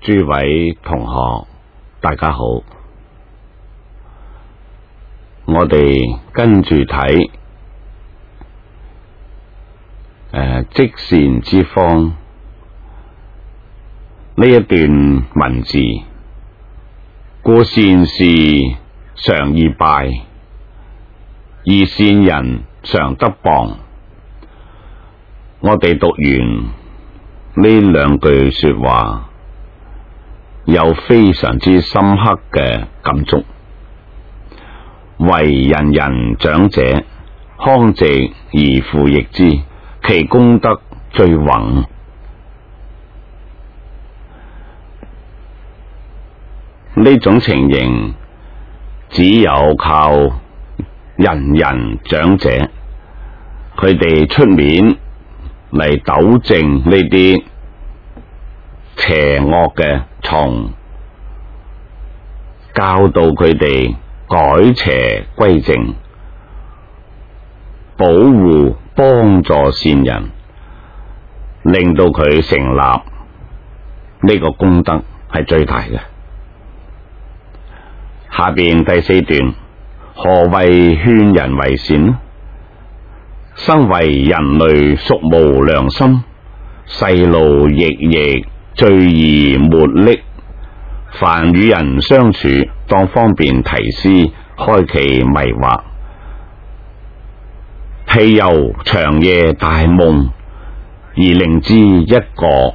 諸位同學，大家好。我哋跟住睇積善之方呢一段文字，故善事常易敗，而善人常得磅。我哋讀完呢兩句說話，有非常之深刻嘅感觸。為人人長者，康直而父役之，其功德最宏。呢種情形只有靠人人長者，佢哋出面嚟糾正呢啲邪惡嘅蟲，教導佢哋改邪歸正，保護幫助善人，令到佢成立呢個功德係最大嘅。下邊第四段，何謂勸人為善？生為人類屬無良心，世路亦亦最易末溺。凡與人相處，當方便提示，開其迷惑。譬由長夜大夢，而令之一覺。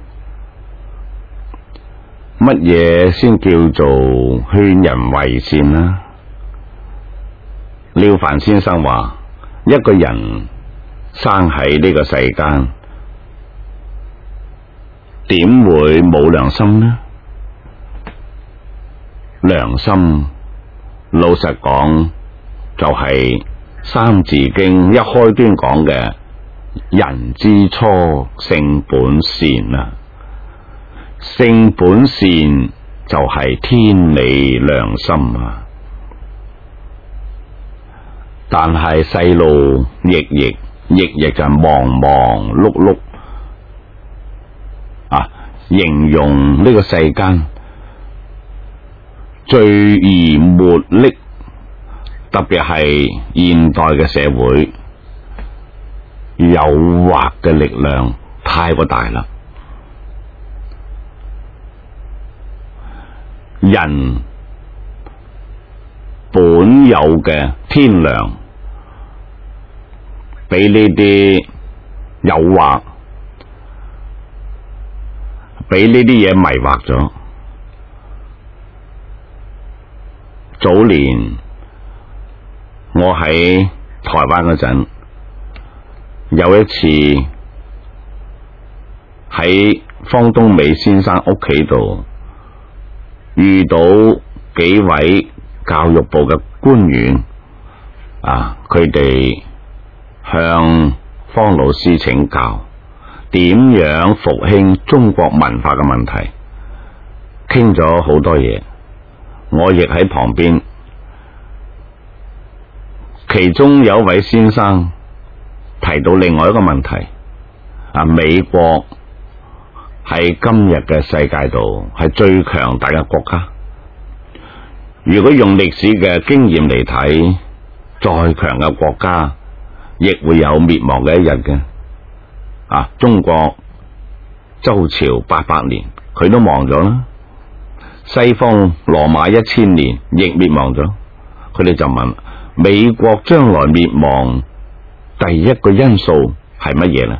乜嘢先叫做勸人為善呢？廖凡先生話，一個人生喺呢個世間，點會冇良心呢？良心老實講就係三字經一開端講嘅人之初性本善啊。性本善就係天理良心啊。但係世路亦亦就忙忙碌碌啊，形容呢個世間最易末溺，特別係現代嘅社會，誘惑嘅力量太過大啦。人本有嘅天良，俾呢啲誘惑，俾呢啲嘢迷惑咗。早年我喺台灣嗰陣，有一次喺方東美先生屋企度遇到幾位教育部嘅官員啊，佢哋向方老師請教點樣復興中國文化嘅問題，傾咗好多嘢。我亦喺旁邊，其中有一位先生提到另外一個問題啊，美國喺今日嘅世界度係最強大嘅國家。如果用歷史嘅經驗嚟睇，再強嘅國家亦會有滅亡嘅一日嘅。啊，中國周朝800年，佢都亡咗啦。西方羅馬1000年亦滅亡咗。佢哋就問，美國將來滅亡第一個因素係乜嘢呢？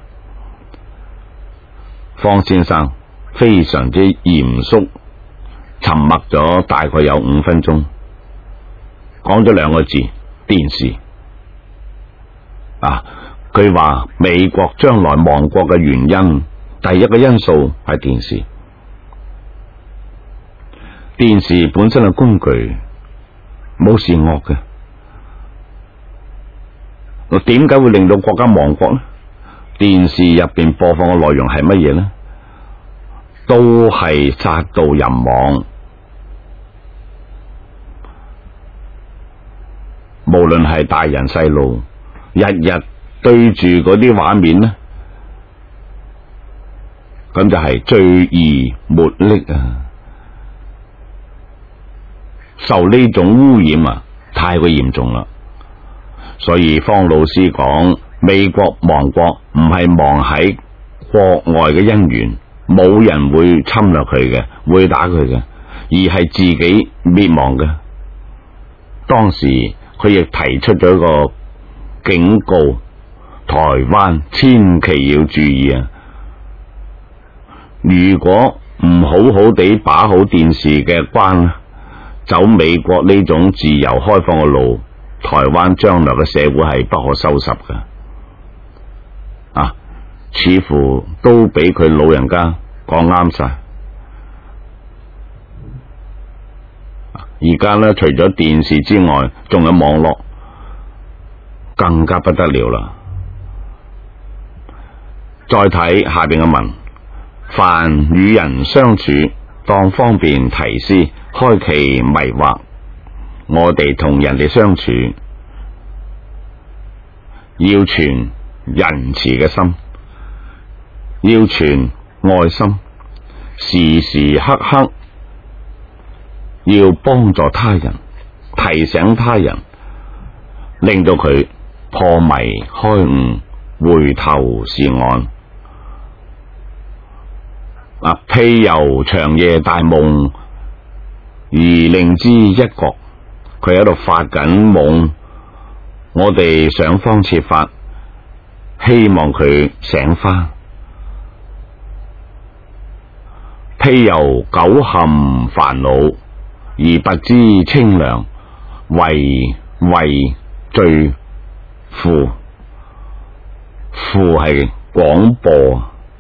方先生非常之嚴肅，沉默咗大概有5分鐘，講咗2個字：電視。啊，佢話美國將來亡國嘅原因，第一個因素係電視。電視本身嘅工具冇善惡嘅，我點解會令到國家亡國呢？電視入邊播放嘅內容係乜嘢呢？都係殺盜淫妄，無論係大人細路，日日對住嗰啲畫面呢， 咁就係罪而沒溺啊！受呢種污染啊，太過嚴重啦。所以方老師講，美國亡國唔係亡喺國外嘅因緣，冇人會侵略佢嘅，會打佢嘅，而係自己滅亡嘅。當時佢亦提出咗一個警告，台灣千祈要注意啊！如果唔好好地把好電視嘅關，走美國呢種自由開放嘅路，台灣將來嘅社會係不可收拾嘅。似乎都俾佢老人家講啱晒。而家呢，除咗電視之外，仲有網絡，更加不得了啦。再睇下邊嘅文，凡與人相處，當方便提示，開其迷惑。我哋同人哋相處，要存仁慈嘅心，要存愛心，時時刻刻要幫助他人，提醒他人，令到佢破迷開悟，回頭是岸。譬由長夜大夢，而令之一覺，佢喺度發緊夢，我哋想方設法希望佢醒返。譬由久陷煩惱而不知清涼，為罪負，負係廣播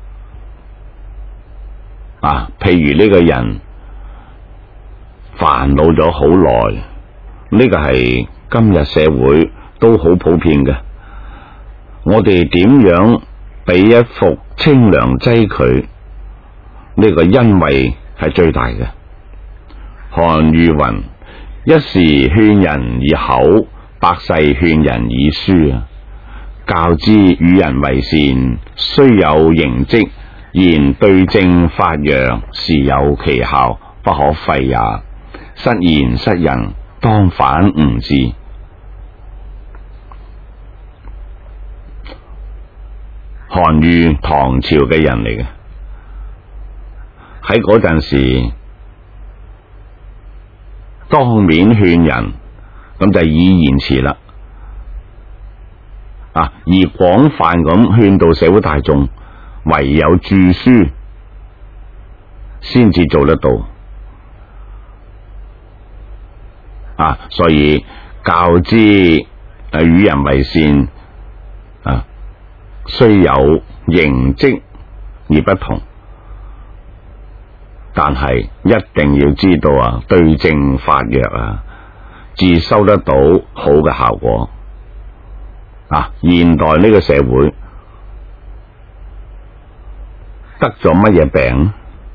譬如呢個人煩惱咗好耐，呢個係今日社會都好普遍嘅。我哋點樣俾一服清涼劑佢？呢個恩惠係最大嘅。韓愈云：一時勸人以口，百世勸人以書啊！教之與人為善，雖有形跡，然對症發藥，是有奇效，不可廢也。失言失人，當反吾志。韓愈唐朝嘅人嚟嘅，喺嗰陣時當面勸人，咁就以言辭啦。而廣泛咁勸導社會大眾，唯有著書先至做得到。所以教之與人為善，雖有形跡而不同，但係一定要知道對症發藥至收得到好嘅效果。現代呢個社會得咗乜嘢病？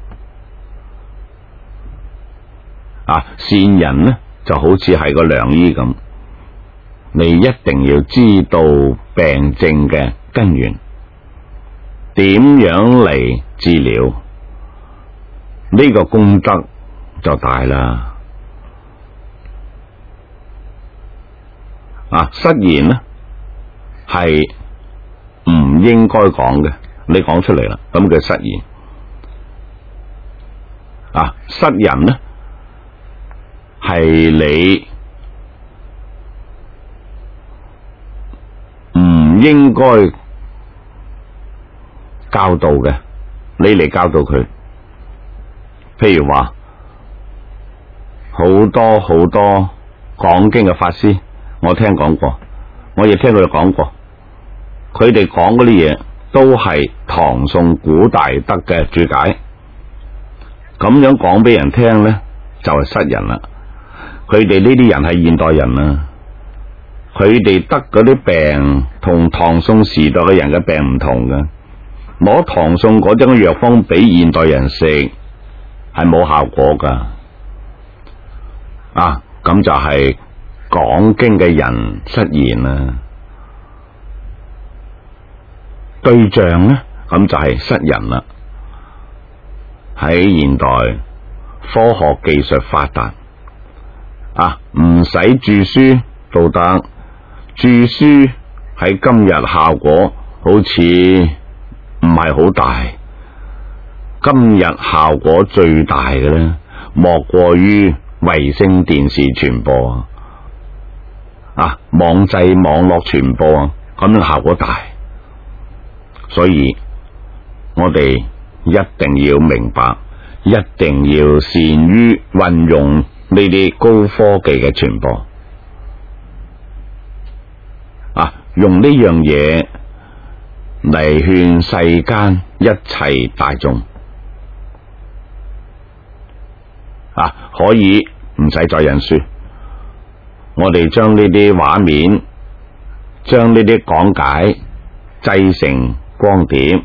善人呢就好似係個良醫咁，你一定要知道病症嘅根源，點樣嚟治療，呢個功德就大啦。失言呢係唔應該講嘅，你講出嚟啦，咁叫失言。失人呢係你唔應該教導嘅，你嚟教導佢。譬如話好多講經嘅法師，我聽講過，我亦聽佢哋講過，佢哋講嗰啲嘢都係唐宋古大德嘅注解，咁樣講俾人聽呢，就係失人啦。佢哋呢啲人係現代人佢哋得嗰啲病同唐宋時代嘅人嘅病唔同嘅，攞唐宋嗰種藥方俾現代人食係冇效果噶。咁就係講經嘅人失言啦。對象呢，咁就係失人啦。 喺現代科學技術發達唔使著書都得，著書喺今日效果好似唔係好大。今日效果最大嘅咧，莫過於衛星電視傳播網際網絡傳播咁樣效果大。所以我哋一定要明白，一定要善於運用呢啲高科技嘅傳播用呢樣嘢嚟勸世間一切大眾可以唔使再印書，我哋將呢啲畫面，將呢啲講解製成光碟，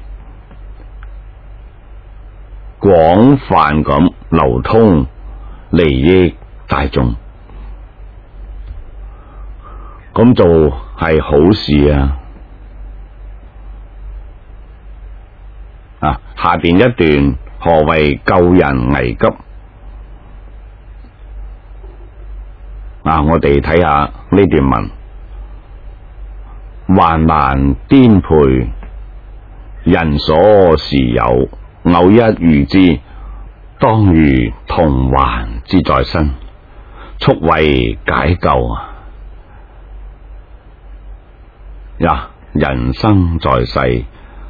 廣泛咁流通，利益大眾，咁就係好事下邊一段何謂救人危急我哋睇下呢段文。患難顛沛，人所時有，偶一遇之，當如銅環之在身，速為解救人生在世，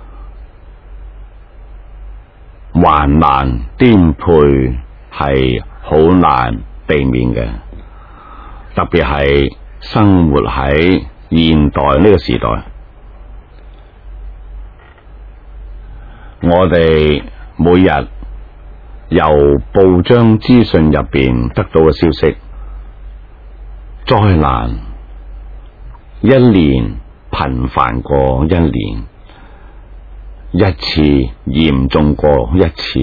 患難顛沛係好難避免嘅，特別係生活喺現代呢個時代，我哋每日由報章資訊入邊得到嘅消息，災難一年頻繁過一年，一次嚴重過一次，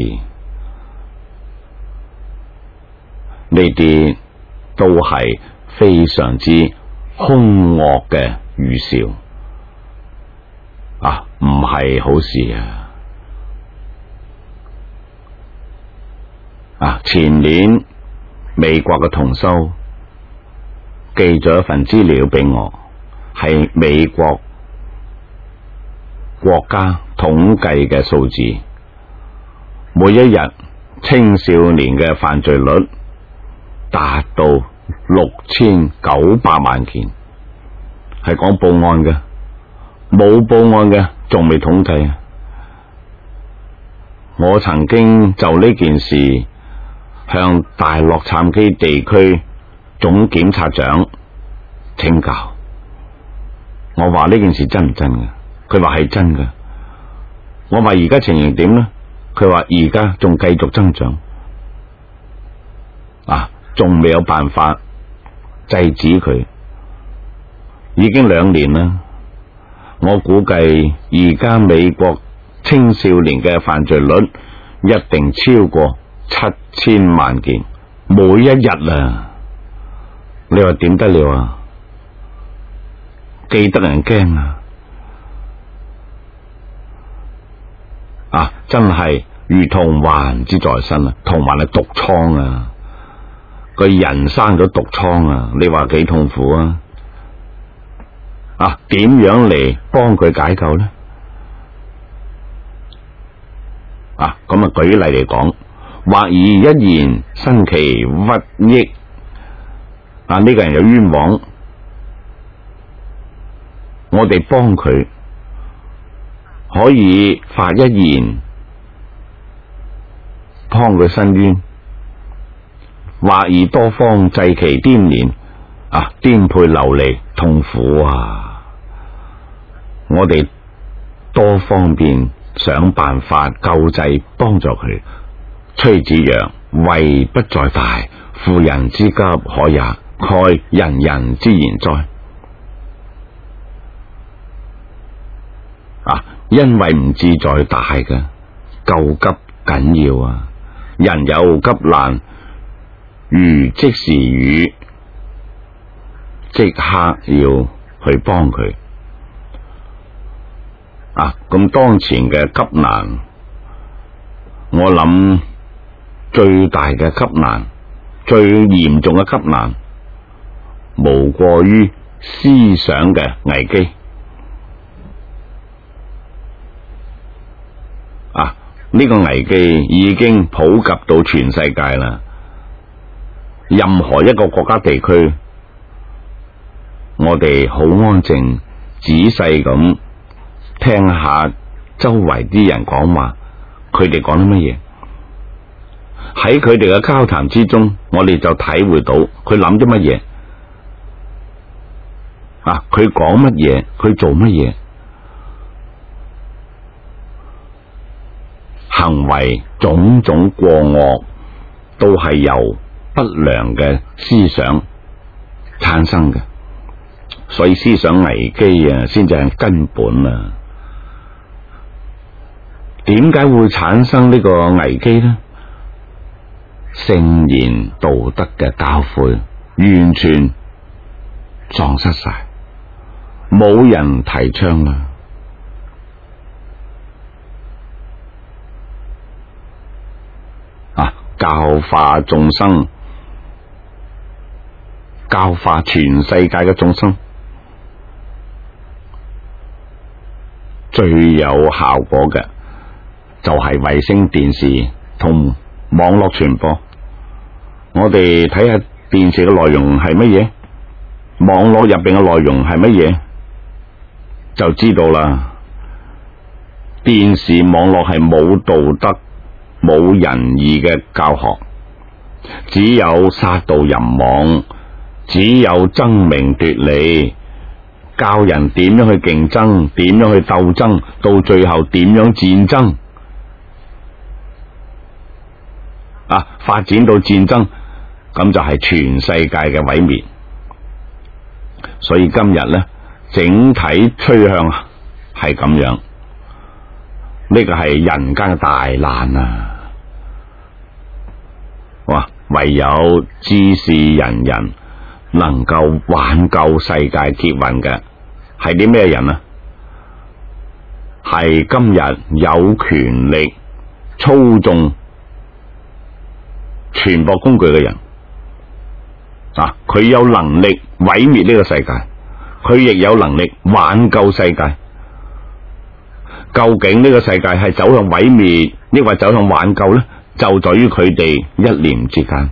呢啲都係非常之兇惡嘅預兆唔係好事前年美國嘅同修寄咗一份資料俾我，係美國國家統計嘅數字，每一日青少年嘅犯罪率達到6900萬件，係講報案嘅，冇報案嘅仲未統計。我曾經就呢件事向大洛杉磯地區總檢察長請教，我話呢件事真唔真嘅？佢話係真嘅。我話而家情形點呢？佢話而家仲繼續增長仲未有辦法制止佢，已經2年啦。我估計而家美國青少年嘅犯罪率一定超過7000萬件，每一日你話點得了記得人驚真係如銅環之在身銅環係毒瘡個人生咗毒瘡你話幾痛苦點樣嚟幫佢解救呢？咁舉例嚟講，或以一言申其屈益呢個人有冤枉，我哋幫佢可以發一言幫佢申冤，或以多方制其顛連顛沛流離痛苦我哋多方面想辦法救濟幫助佢。崔子陽為不在大，婦人之急可也，蓋人人之言哉。因為唔志在大嘅，救急緊要人有急難，如即時雨，即刻要去幫佢咁當前嘅急難，我諗最大嘅急難，最嚴重嘅急難，無過於思想嘅危機。呢個危機已經普及到全世界啦。任何一個國家地區，我哋好安靜仔細咁聽下周圍啲人講話，佢哋講啲乜嘢？喺佢哋嘅交談之中，我哋就體會到佢諗啲乜嘢，佢講乜嘢，佢做乜嘢，行為種種過惡都係由不良嘅思想產生嘅，所以思想危機先至係根本啊！點解會產生呢個危機呢？聖言道德嘅教誨完全喪失晒，冇人提倡啦。教化眾生，教化全世界嘅眾生，最有效果嘅就係衛星電視同網絡傳播。我哋睇下電視嘅內容係乜嘢，網絡入邊嘅內容係乜嘢，就知道啦。電視網絡係冇道德、冇仁義嘅教學，只有殺盜淫妄，只有爭名奪利，教人點樣去競爭，點樣去鬥爭，到最後點樣戰爭發展到戰爭，咁就係全世界嘅毀滅。所以今日呢，整體趨向係咁樣，呢個係人間嘅大難啊！唯有知識仁人能夠挽救世界劫運嘅係啲咩人啊？係今日有權力操縱傳播工具嘅人佢有能力毀滅呢個世界，佢亦有能力挽救世界。究竟呢個世界係走向毀滅，抑或走向挽救呢？就在於佢哋一念之間。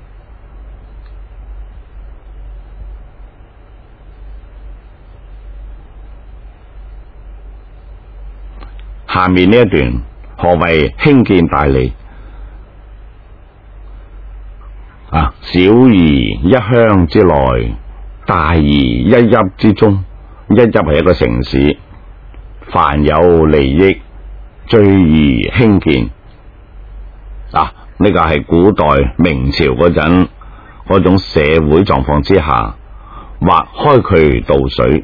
下面呢一段何謂興建大利？小而一鄉之內，大而一邑之中。一邑係一個城市，凡有利益，最宜興建。呢個係古代明朝嗰陣嗰種社會狀況之下，或開渠道水，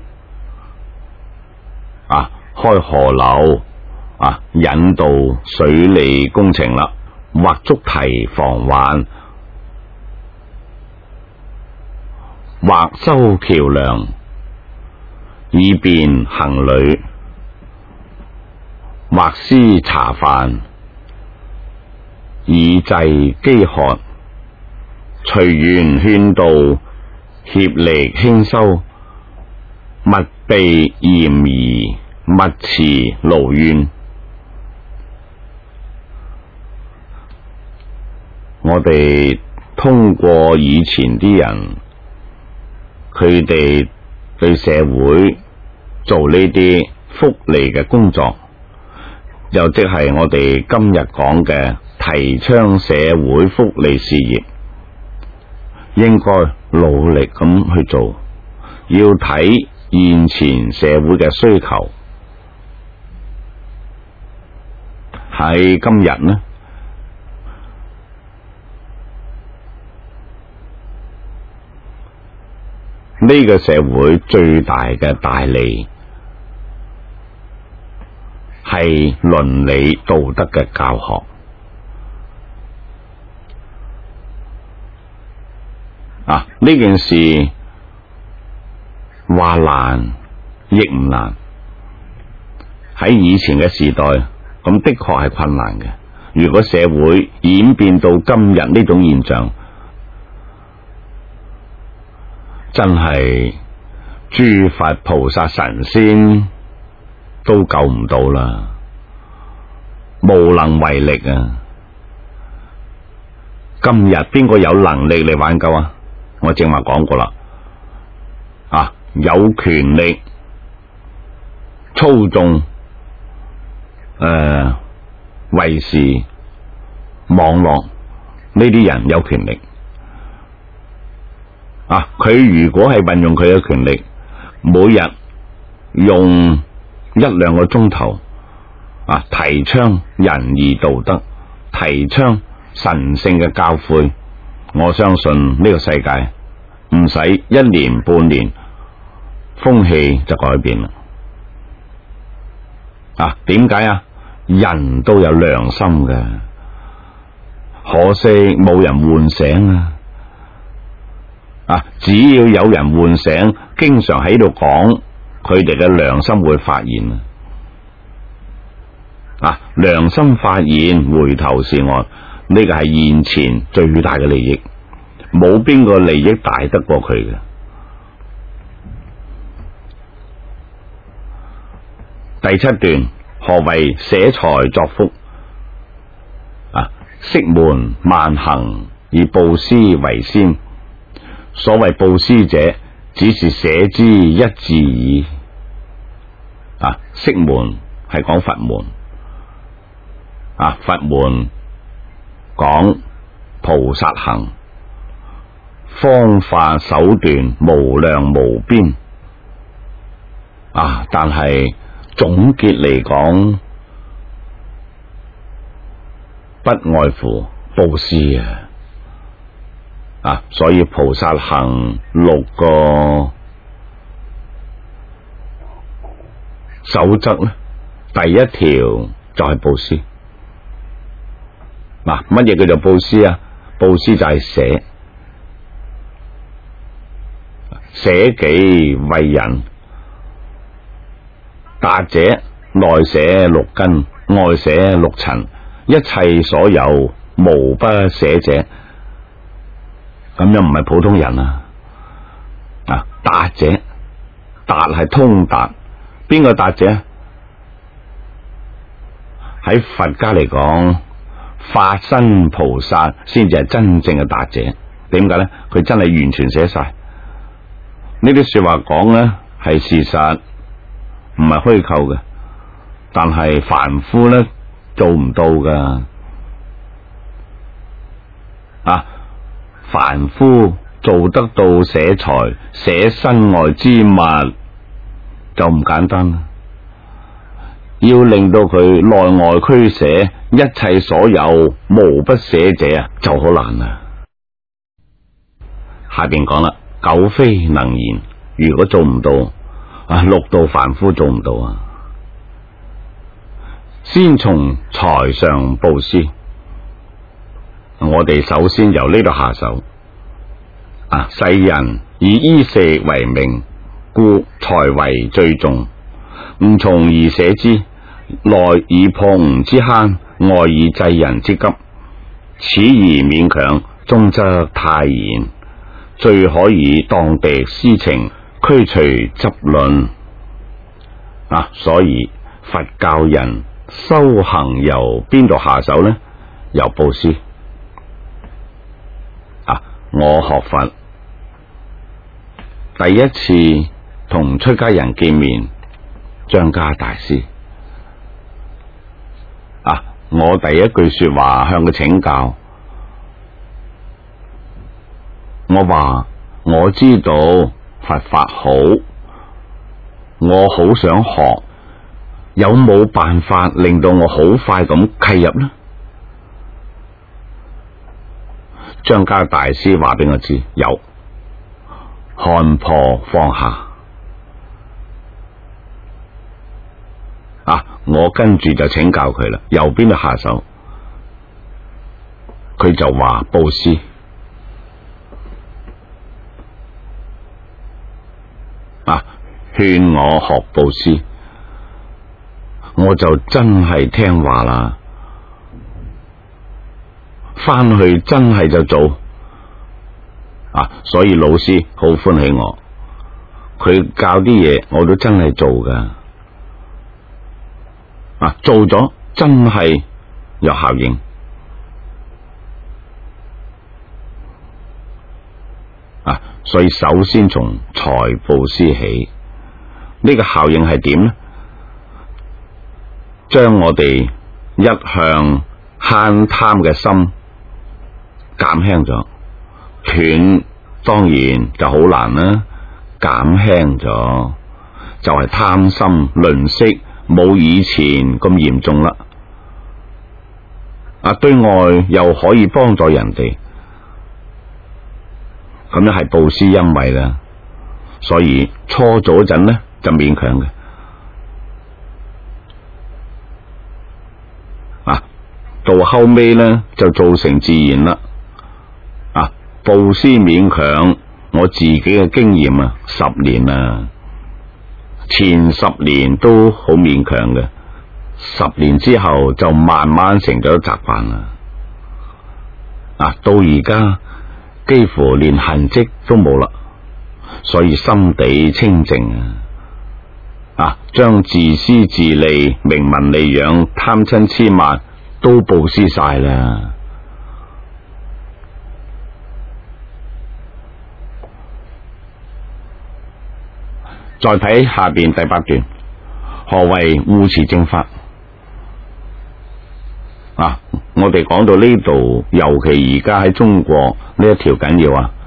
開河流，引導水利工程啦，或築堤防患，或修橋梁，以便行旅，或施茶飯，以濟飢渴，隨緣勸導，協力興修，勿避嫌疑，勿持勞怨。我哋通過以前啲人，佢哋對社會做呢啲福利嘅工作，又即係我哋今日講嘅提倡社會福利事業，應該努力咁去做，要睇現前社會嘅需求。喺今日呢，呢個社會最大嘅大利係倫理道德嘅教學。呢件事話難亦唔難，喺以前嘅時代，咁的確係困難嘅， 如果社會演變到今日呢種現象，真係諸佛菩薩神仙都救唔到啦，無能為力啊！今日邊個有能力嚟挽救啊？我正話講過啦，有權力操縱衛視網絡呢啲人有權力佢如果係運用佢嘅權力，每日用1-2個鐘頭提倡仁義道德，提倡神聖嘅教誨，我相信呢個世界唔使1年半年，風氣就改變啦。點解啊？人都有良心嘅，可惜冇人喚醒只要有人喚醒，經常喺度講，佢哋嘅良心會發現良心發現，回頭是岸，呢個係現前最大嘅利益，冇邊個利益大得過佢嘅。第7段，何謂捨財作福？釋門萬行，以布施為先。所謂布施者，只是捨之一字矣。釋門係講佛門，佛門講菩薩行，方法手段無量無邊。但係總結嚟講，不外乎布施所以菩薩行6個守則咧，第1條就係布施。乜嘢叫做布施啊？布施就係捨己為人。達者內捨6根，外捨6塵，一切所有無不捨者。咁樣唔係普通人達者，達係通達，邊個達者？喺佛家嚟講，法身菩薩先至係真正嘅達者。點解呢？佢真係完全捨晒呢啲說話講呢，係事實，唔係虛構嘅。但係凡夫呢，做唔到噶。凡夫做得到捨財捨身外之物就唔簡單啦，要令到佢內外俱捨，一切所有無不捨者就好難啦。下邊講啦，苟非能言，如果做唔到六道凡夫做唔到先從財上布施。我哋首先由呢度下手。世人以衣食為名，故財為最重。吾從而捨之，內以破吾之慳，外以濟人之急。此而勉強，終則泰然。最可以當敵私情，驅除執論。所以佛教人修行由邊度下手呢？由布施。我學佛第一次同出家人見面，張家大師我第一句說話向佢請教，我話我知道佛法好，我好想學，有冇辦法令到我好快咁契入呢？張家大師話俾我知，有，看破放下。我跟住就請教佢啦，由邊度下手？佢就話布施。勸我學布施，我就真係聽話啦。 翻去真係就做啊，所以老師好歡喜我，佢教啲嘢我都真係做噶啊，做咗真係有效應啊，所以首先從財布施起，呢個效應係點呢？將我哋一向慳貪嘅心減輕咗，斷當然就好難啦，減輕咗就係貪心吝嗇冇以前咁嚴重啦。啊，對外又可以幫助人哋，咁樣係布施恩惠啦。所以初做嗰陣呢就勉強嘅，啊，到後尾呢就造成自然啦。啊，布施勉強，我自己嘅經驗啊，10年啊，前10年都好勉強嘅，10年之後就慢慢成咗習慣啦。啊，到而家幾乎連痕跡都冇啦，所以心地清淨啊！啊，將自私自利、名聞利養、貪嗔癡慢都布施晒啦。再睇下邊第8段，何謂護持正法？啊，我哋講到呢度，尤其而家喺中國呢一條緊要啊！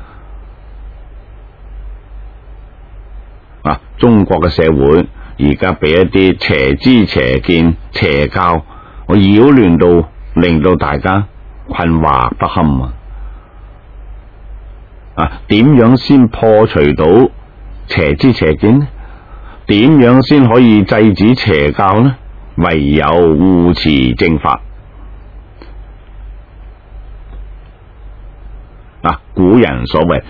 啊，中國嘅社會而家俾一啲邪知邪見、邪教，我擾亂到，令到大家困惑不堪啊！啊，點樣先破除到邪知邪見呢？點樣先可以制止邪教呢？唯有護持正法。啊，古人所謂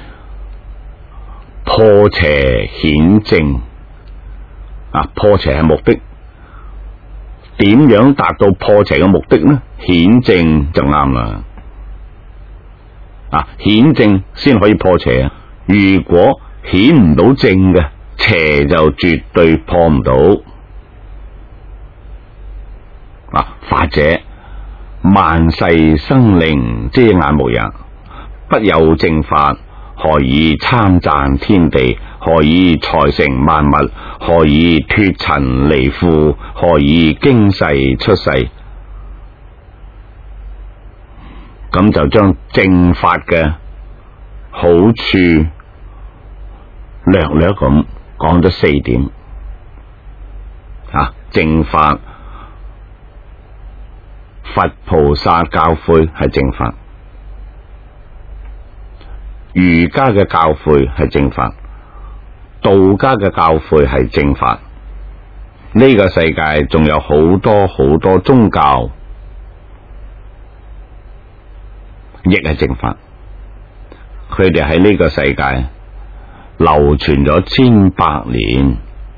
破邪顯正，啊，破邪係目的，點樣達到破邪嘅目的呢？顯正就啱啦。啊，顯正先可以破邪啊！如果顯唔到正嘅，邪就絕對破唔到。啊，法者萬世生靈遮眼目也，不有正法，何以參贊天地？何以財成萬物？何以脫塵離腐？何以經世出世？咁就將正法嘅好處略略咁講咗4點。啊，正法，佛菩薩教誨係正法，儒家嘅教誨係正法，道家嘅教誨係正法。呢個世界仲有好多好多宗教，亦係正法。佢哋喺呢個世界流傳咗千百年。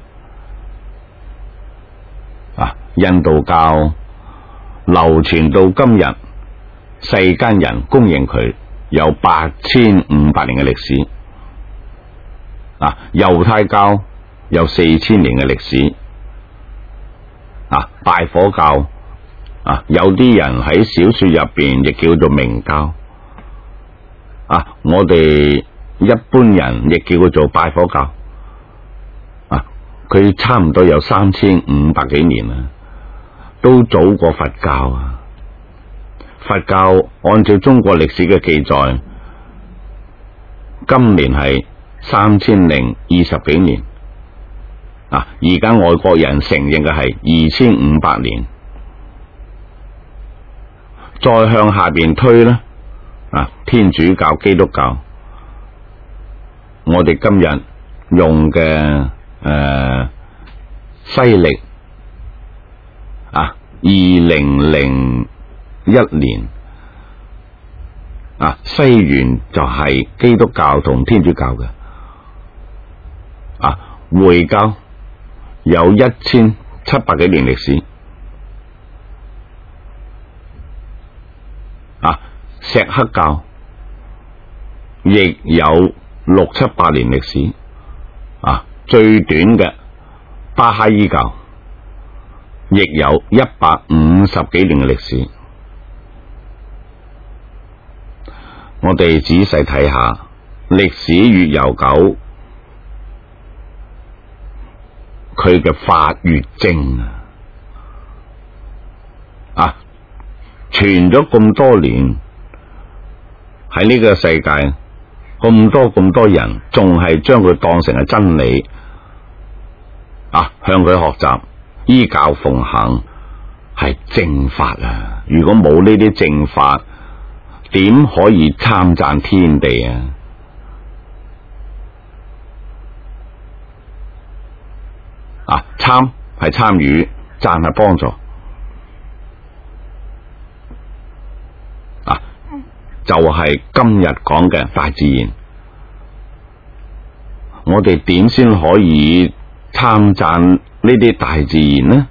啊，印度教流傳到今日，世間人公認佢有8500年嘅歷史。啊，猶太教有4000年嘅歷史。啊，拜火教啊，有啲人喺小說入邊亦叫做明教。啊，我哋一般人亦叫佢做拜火教。啊，佢差唔多有3500幾年啦，都早過佛教啊。佛教按照中國歷史嘅記載，今年係3020幾年。啊，而家外國人承認嘅係2500年。再向下邊推呢，啊，天主教、基督教，我哋今日用嘅西曆啊，2001年啊，西元就係基督教同天主教嘅。啊，回教有1700幾年歷史。啊， 錫克教亦有6、7、8年歷史，最短嘅巴哈伊教亦有150幾年嘅歷史。我哋仔細睇下，歷史越悠久，佢嘅法越正傳咗咁多年，喺呢個世界咁多人仲係將佢當成係真理，向佢學習，依教奉行，係正法啊！如果冇呢啲正法，點可以參贊天地參係參與，贊係幫助，就係今日講嘅大自然。我哋點先可以參贊呢啲大自然呢？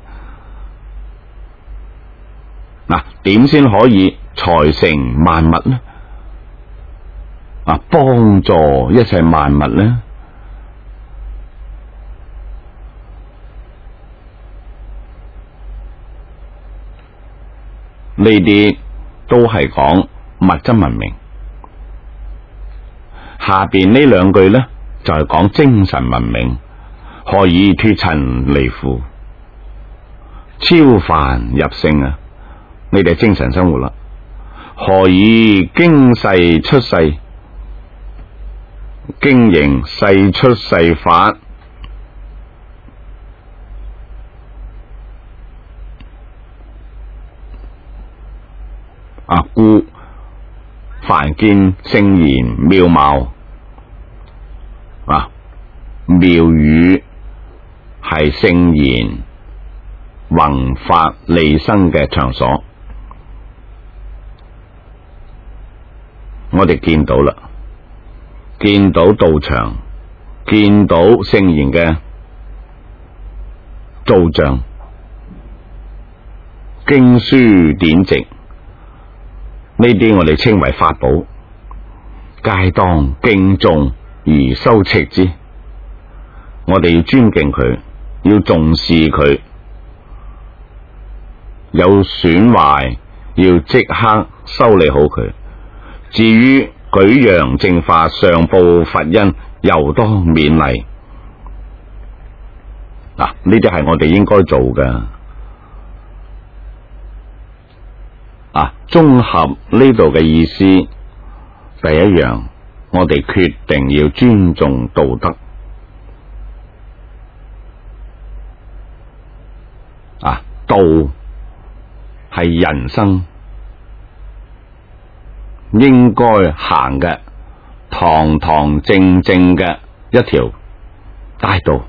點先可以財成萬物呢？幫助一切萬物呢？呢啲都係講物質文明。下邊呢兩句呢，就係講精神文明，何以脫塵離腐，超凡入聖啊！呢啲係精神生活啦。何以經世出世，經營世出世法，故凡見聖賢妙貌，廟宇係聖賢弘法利生嘅場所。我哋見到啦，見到道場，見到聖賢嘅造像、經書典籍，呢啲我哋稱為法寶，皆當敬重而修斥之。我哋要尊敬佢，要重視佢，有損壞要即刻修理好佢。至於舉揚淨化、上報佛恩，又當勉勵。呢啲係我哋應該做嘅。綜合呢度嘅意思，第一樣，我哋決定要尊重道德。道係人生應該行嘅堂堂正正嘅一條大道。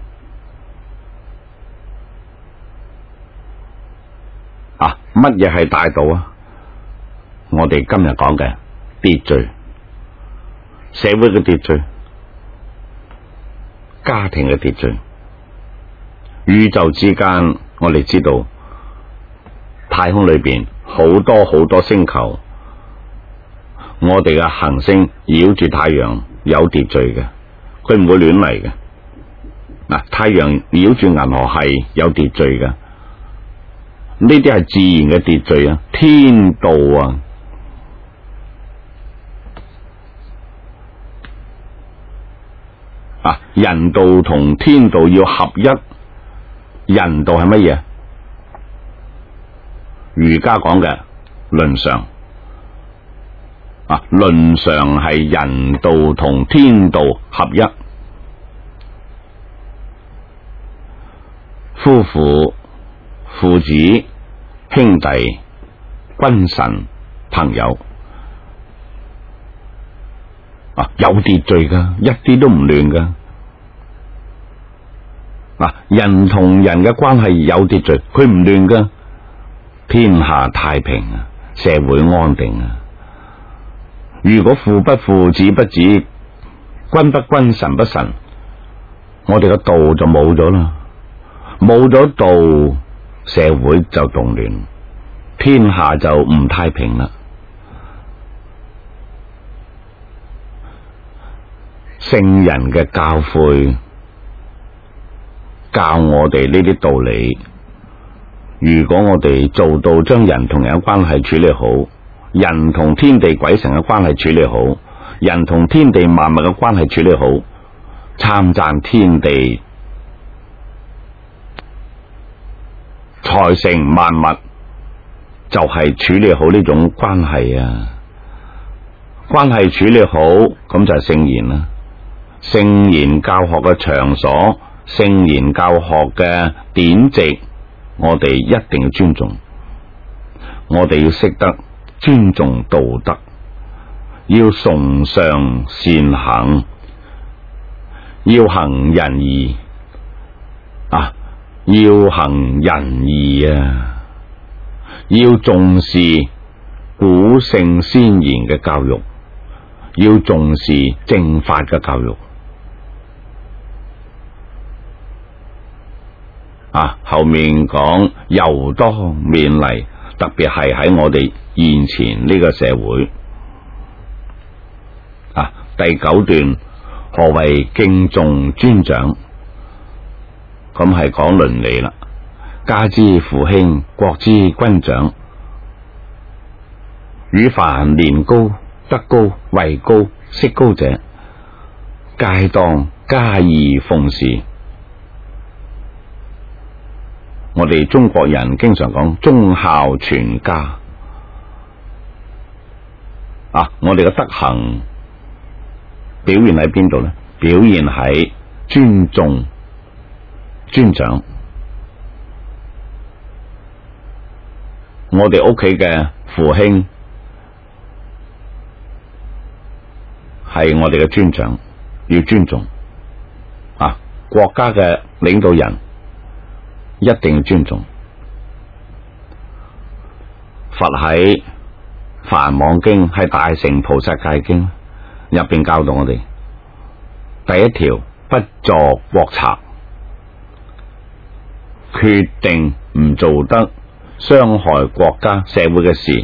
乜嘢係大道啊？我哋今日講嘅秩序，社會嘅秩序，家庭嘅秩序，宇宙之間，我哋知道太空裏邊好多星球，我哋嘅行星繞住太陽有秩序嘅，佢唔會亂嚟嘅。太陽繞住銀河系有秩序嘅，呢啲係自然嘅秩序啊，天道啊。人道同天道要合一。人道係乜嘢？儒家講嘅倫常。倫常係人道同天道合一。夫婦、父子、兄弟、君臣、朋友，有秩序噶，一啲都唔亂噶。人同人嘅關係有秩序，佢唔亂噶，天下太平啊，社會安定啊。如果父不父，子不子，君不君，臣不臣，我哋個道就冇咗啦，冇咗道，社會就動亂，天下就唔太平啦。 聖人嘅教誨，教我哋呢啲道理。如果我哋做到將人同人嘅關係處理好，人同天地鬼神嘅關係處理好，人同天地萬物嘅關係處理好，參贊天地財成萬物，就係處理好呢種關係啊！關係處理好，咁就係聖言啦。聖言教學嘅場所，聖言教學嘅典籍，我哋一定要尊重。我哋要識得尊重道德，要崇尚善行，要行仁義啊！要行仁義啊！要重視古聖先賢嘅教育，要重視正法嘅教育啊！後面講猶多勉勵，特別係喺我哋現前呢個社會啊。第9段何謂敬重尊長？咁係講倫理啦。家之父兄，國之君長。與凡年高、德高、位高、識高者，皆當加以奉事。我哋中國人經常講忠孝全家啊！我哋嘅德行表現喺邊度呢？表現喺尊重尊長。我哋屋企嘅父兄係我哋嘅尊長，要尊重啊！國家嘅領導人一定要尊重。佛喺《梵網經》係《大乘菩薩戒經》入邊教導我哋，第1條不作國賊，決定唔做得傷害國家社會嘅事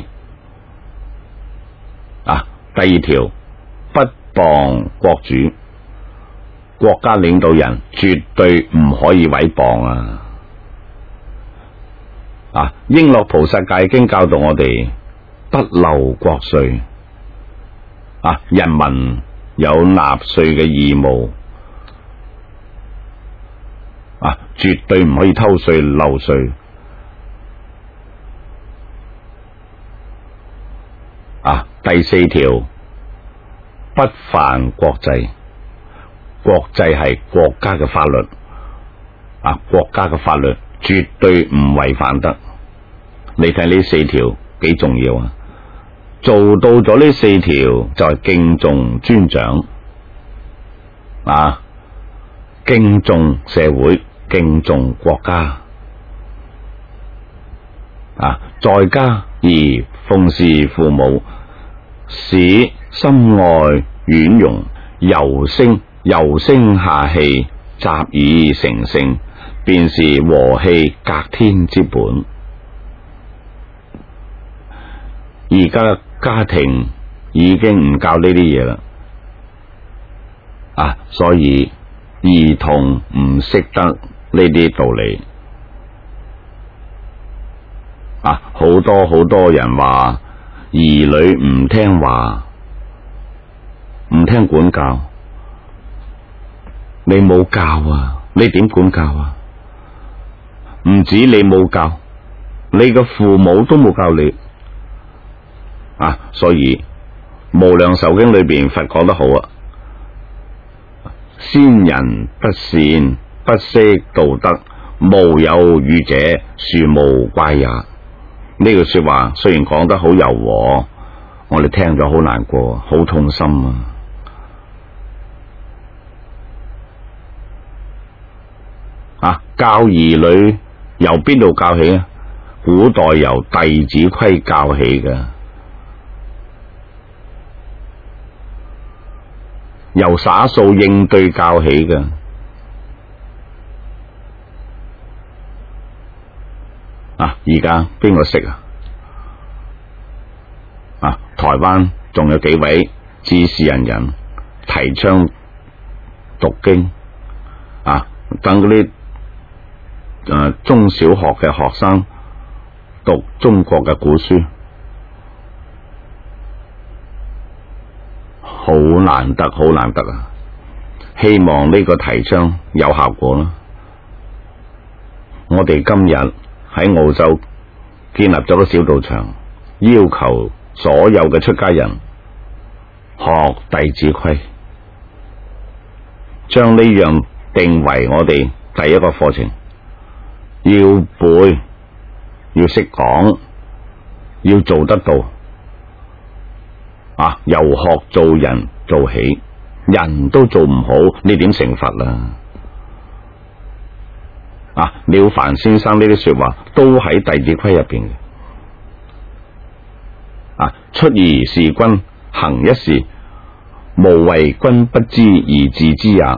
啊！第2條不謗國主，國家領導人絕對唔可以毀謗啊！啊！應樂菩薩戒經教導我哋不漏國稅啊！人民有納稅嘅義務啊，絕對唔可以偷稅漏稅啊！第4條不犯國制，國制係國家嘅法律啊，國家嘅法律絕對唔違反得。你睇呢4條幾重要啊！做到咗呢4條就係敬重尊長啊，敬重社會，敬重國家啊，在家而奉事父母，使心愛婉容，柔聲下氣，習以成聖，便是和氣隔天之本。而家家庭已經唔教呢啲嘢啦，啊，所以兒童唔識得呢啲道理啊！好多人話兒女唔聽話，唔聽管教，你冇教啊，你點管教啊？唔止你冇教，你嘅父母都冇教你。啊，所以無量壽經裏邊佛講得好啊，先人不善，不識道德，無有語者，殊無怪也。呢句說話雖然講得好柔和，我哋聽咗好難過，好痛心啊！啊，教兒女由邊度教起啊？古代由《弟子規》教起嘅。由灑掃應對教起嘅啊！而家邊個識啊？啊！台灣仲有幾位知識人提倡讀經啊，等嗰啲中小學嘅學生讀中國嘅古書，好難得，好難得啊！希望呢個提倡有效果啦。我哋今日喺澳洲建立咗個小道場，要求所有嘅出家人學弟子規，將呢樣定為我哋第一個課程，要背，要識講，要做得到啊！由學做人做起，人都做唔好，你點成佛啊？啊！了凡先生呢啲說話都喺弟子規入邊嘅。啊！出而事君，行一事，無為君不知而自知也。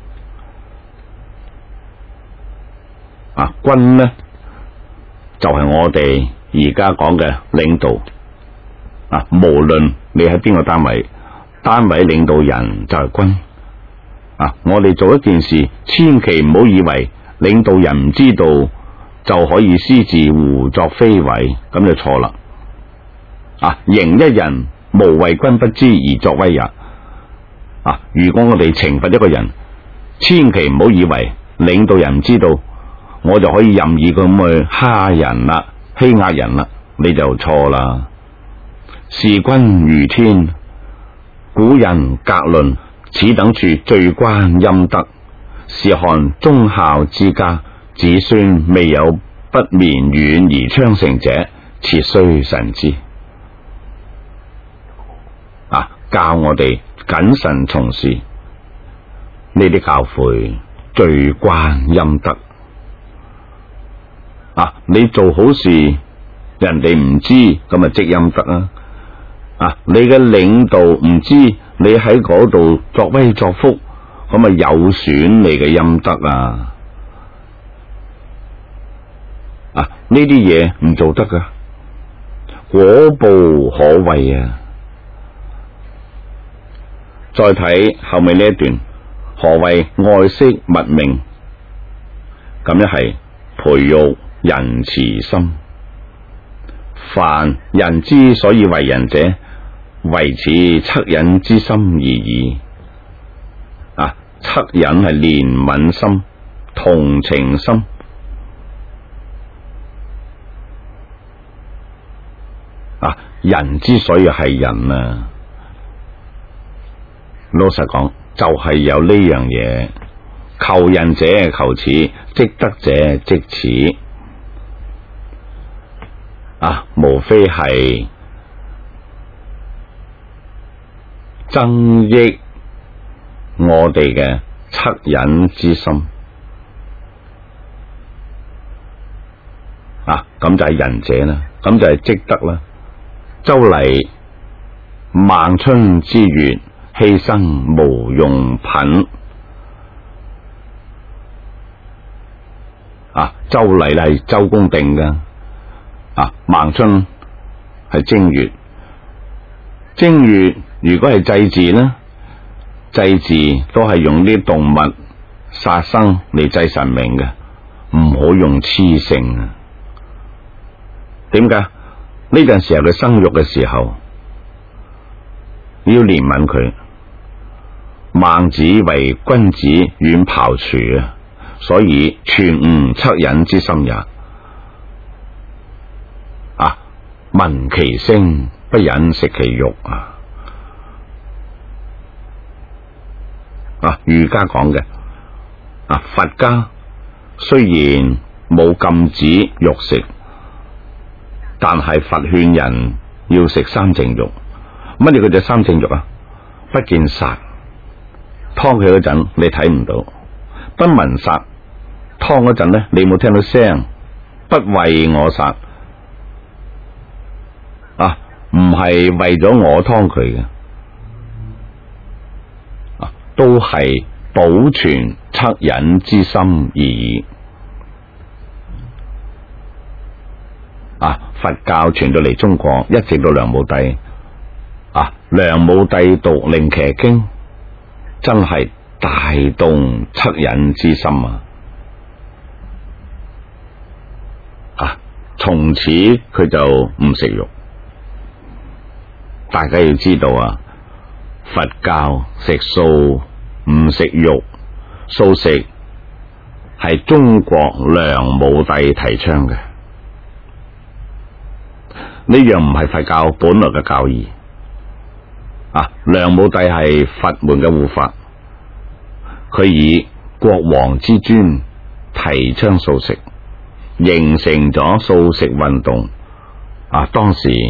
啊！君呢就係我哋而家講嘅領導。啊！無論你喺邊個單位，單位領導人就係君。啊！我哋做一件事，千祈唔好以為領導人唔知道就可以私自胡作非為，咁就錯啦。啊！刑一人，無為君不知而作威也。啊！如果我哋懲罰一個人，千祈唔好以為領導人唔知道，我就可以任意咁去蝦人啦、欺壓人啦，你就錯啦。事君如天，古人格論，此等處最關陰德。是看忠孝之家，子孫未有不綿遠而昌盛者，切須慎之。啊！教我哋謹慎從事呢啲教誨，最關陰德。啊！你做好事，人哋唔知，咁咪積陰德啊！啊！你嘅領導唔知，你喺嗰度作威作福，咁咪有損你嘅陰德啊！啊！呢啲嘢唔做得噶，果報可畏啊！再睇後面呢一段，何謂愛惜物命？咁一係培育仁慈心。凡人之所以為人者，為此惻隱之心而已。啊，惻隱係憐憫心、同情心。啊，人之所以係人啊，老實講，就係有呢樣嘢，求人者求此，積德者積此。啊，無非係增益我哋嘅惻隱之心。啊，咁就係仁者啦，咁就係積德啦。周禮孟春之月，犧牲無用品。啊，周禮係周公定噶。啊，孟春係正月，正月如果係祭祀呢，祭祀都係用啲動物殺生嚟祭神明嘅，唔好用雌性啊。點解？呢陣時候佢生育嘅時候要憐憫佢。孟子為君子遠庖廚啊，所以全無惻隱之心也。啊，聞其聲不忍食其肉啊！啊，儒家講嘅啊，佛家雖然冇禁止肉食，但係佛勸人要食三淨肉。乜嘢叫做三淨肉啊？不見殺，劏佢嗰陣你睇唔到；不聞殺，劏嗰陣咧你冇聽到聲；不為我殺。啊，唔係為咗我劏佢嘅，啊，都係保存惻隱之心而已。啊，佛教傳到嚟中國，一直到梁武帝。啊，梁武帝讀《靈騎經》，真係大動惻隱之心從此佢就唔食肉。大家要知道佛教食素唔食肉，素食係中國梁武帝提倡嘅，呢樣唔係佛教本來嘅教義。梁武帝係佛門嘅護法，佢以國王之尊提倡素食，形成咗素食運動。當時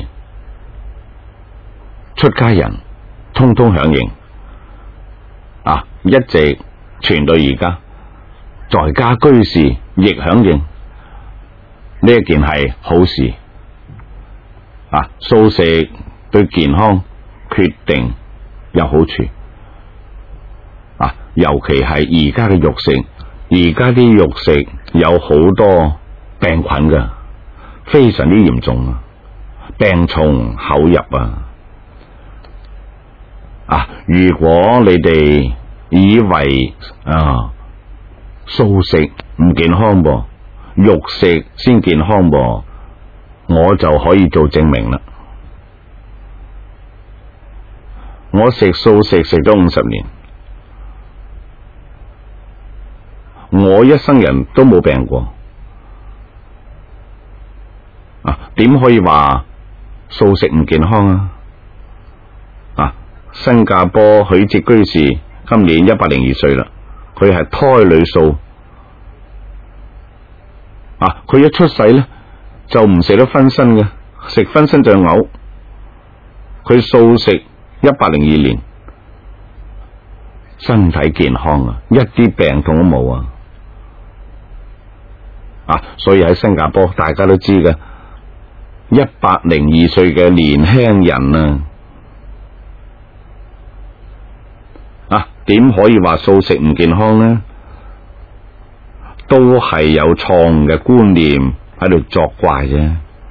出家人通通響應，一直傳到而家，在家居士亦響應，呢一件係好事。素食對健康決定有好處。尤其係而家嘅肉食，而家啲肉食有好多病菌㗎，非常之嚴重病從口入如果你哋以為素食唔健康噃，肉食先健康噃，我就可以做證明啦。我食素食食咗50年，我一生人都冇病過。點可以話素食唔健康新加坡許哲居士今年102歲啦，佢係胎裏素。佢一出世呢，就唔食得分身嘅，食分身就嘔。佢素食102年，身體健康一啲病痛都冇所以喺新加坡大家都知嘅，102歲嘅年輕人點可以話素食唔健康呢？都係有錯誤嘅觀念喺度作怪啫。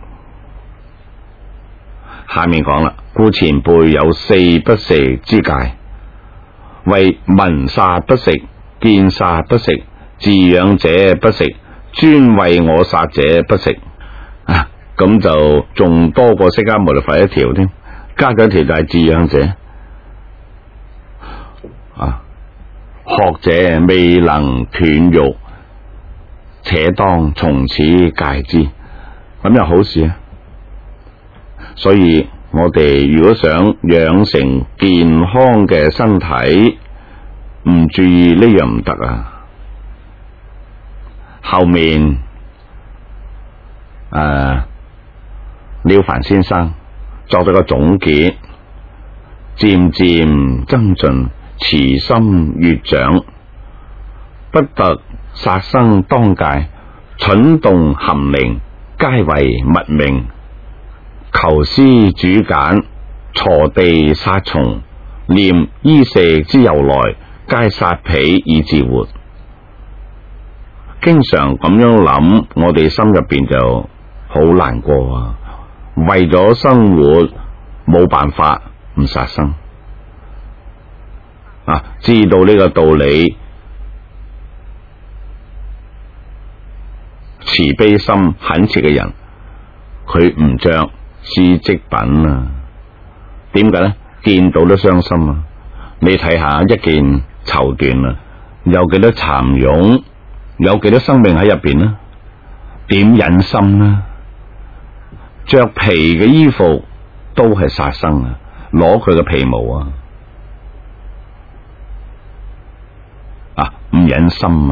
下面講啦，故前輩有4不食之戒，為聞殺不食，見殺不食，飼養者不食，專為我殺者不食。咁就仲多過釋迦牟尼佛一條添，加咗一條就係飼養者。學者未能斷欲，且當從此戒之，咁又好事所以我哋如果想養成健康嘅身體，唔注意呢樣唔得後面了凡先生作咗個總結，漸漸增進，慈心越長，不特殺生當戒，蠢動含靈，皆為物命。求師主簡，鋤地殺蟲，念衣食之由來，皆殺彼以自活。經常咁樣諗，我哋心入邊就好難過為咗生活冇辦法唔殺生知道呢個道理，慈悲心懇切嘅人，佢唔着絲織品點解呢？見到都傷心你睇下一件綢緞有幾多蠶蛹，有幾多生命喺入邊呢？點忍心呢？着皮嘅衣服都係殺生攞佢嘅皮毛唔忍心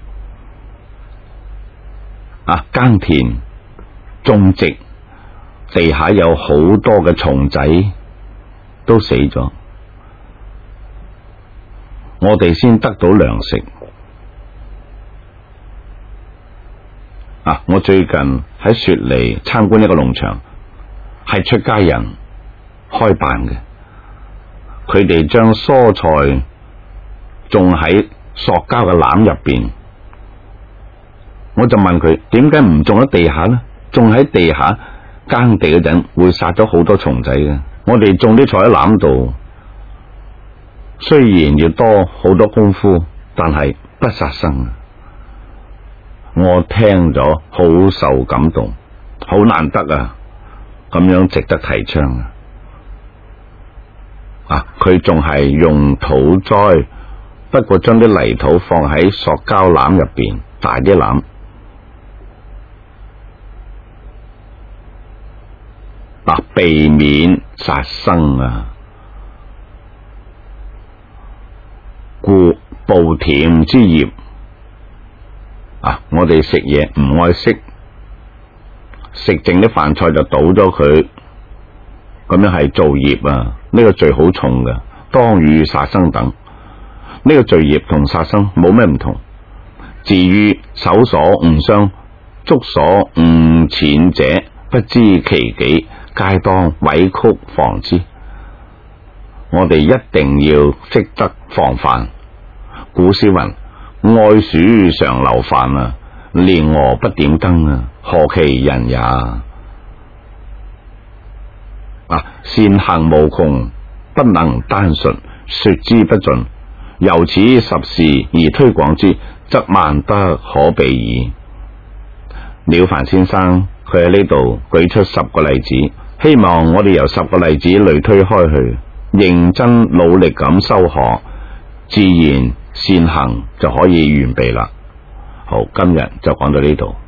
耕田種植，地下有好多嘅蟲仔都死咗，我哋先得到糧食我最近喺雪梨參觀一個農場，係出家人開辦嘅，佢哋將蔬菜種喺塑膠嘅籃入邊，我就問佢點解唔種喺地下呢？種喺地下耕地嗰陣會殺咗好多蟲仔嘅，我哋種啲菜喺籃度， 雖然要多好多功夫，但係不殺生。我聽咗好受感動，好難得啊！咁樣值得提倡啊！佢仲係用土栽，不過將啲泥土放喺塑膠籃入邊，大啲籃。避免殺生啊！故暴殄之業啊！我哋食嘢唔愛惜，食剩啲飯菜就倒咗佢，咁樣係造業啊！呢個罪好重嘅，當與殺生等。呢個罪業同殺生冇咩唔同。至於手所誤傷，足所誤淺者，不知其己，皆當委曲防之。我哋一定要識得防範。古詩云：愛鼠常留飯啊，連蛾不點燈啊，何其人也！善行無窮，不能單純說之不盡。由此十事而推廣之，則萬德可備矣。了凡先生佢喺呢度舉出10個例子，希望我哋由10個例子類推開去，認真努力咁修學，自然善行就可以完備啦。好，今日就講到呢度。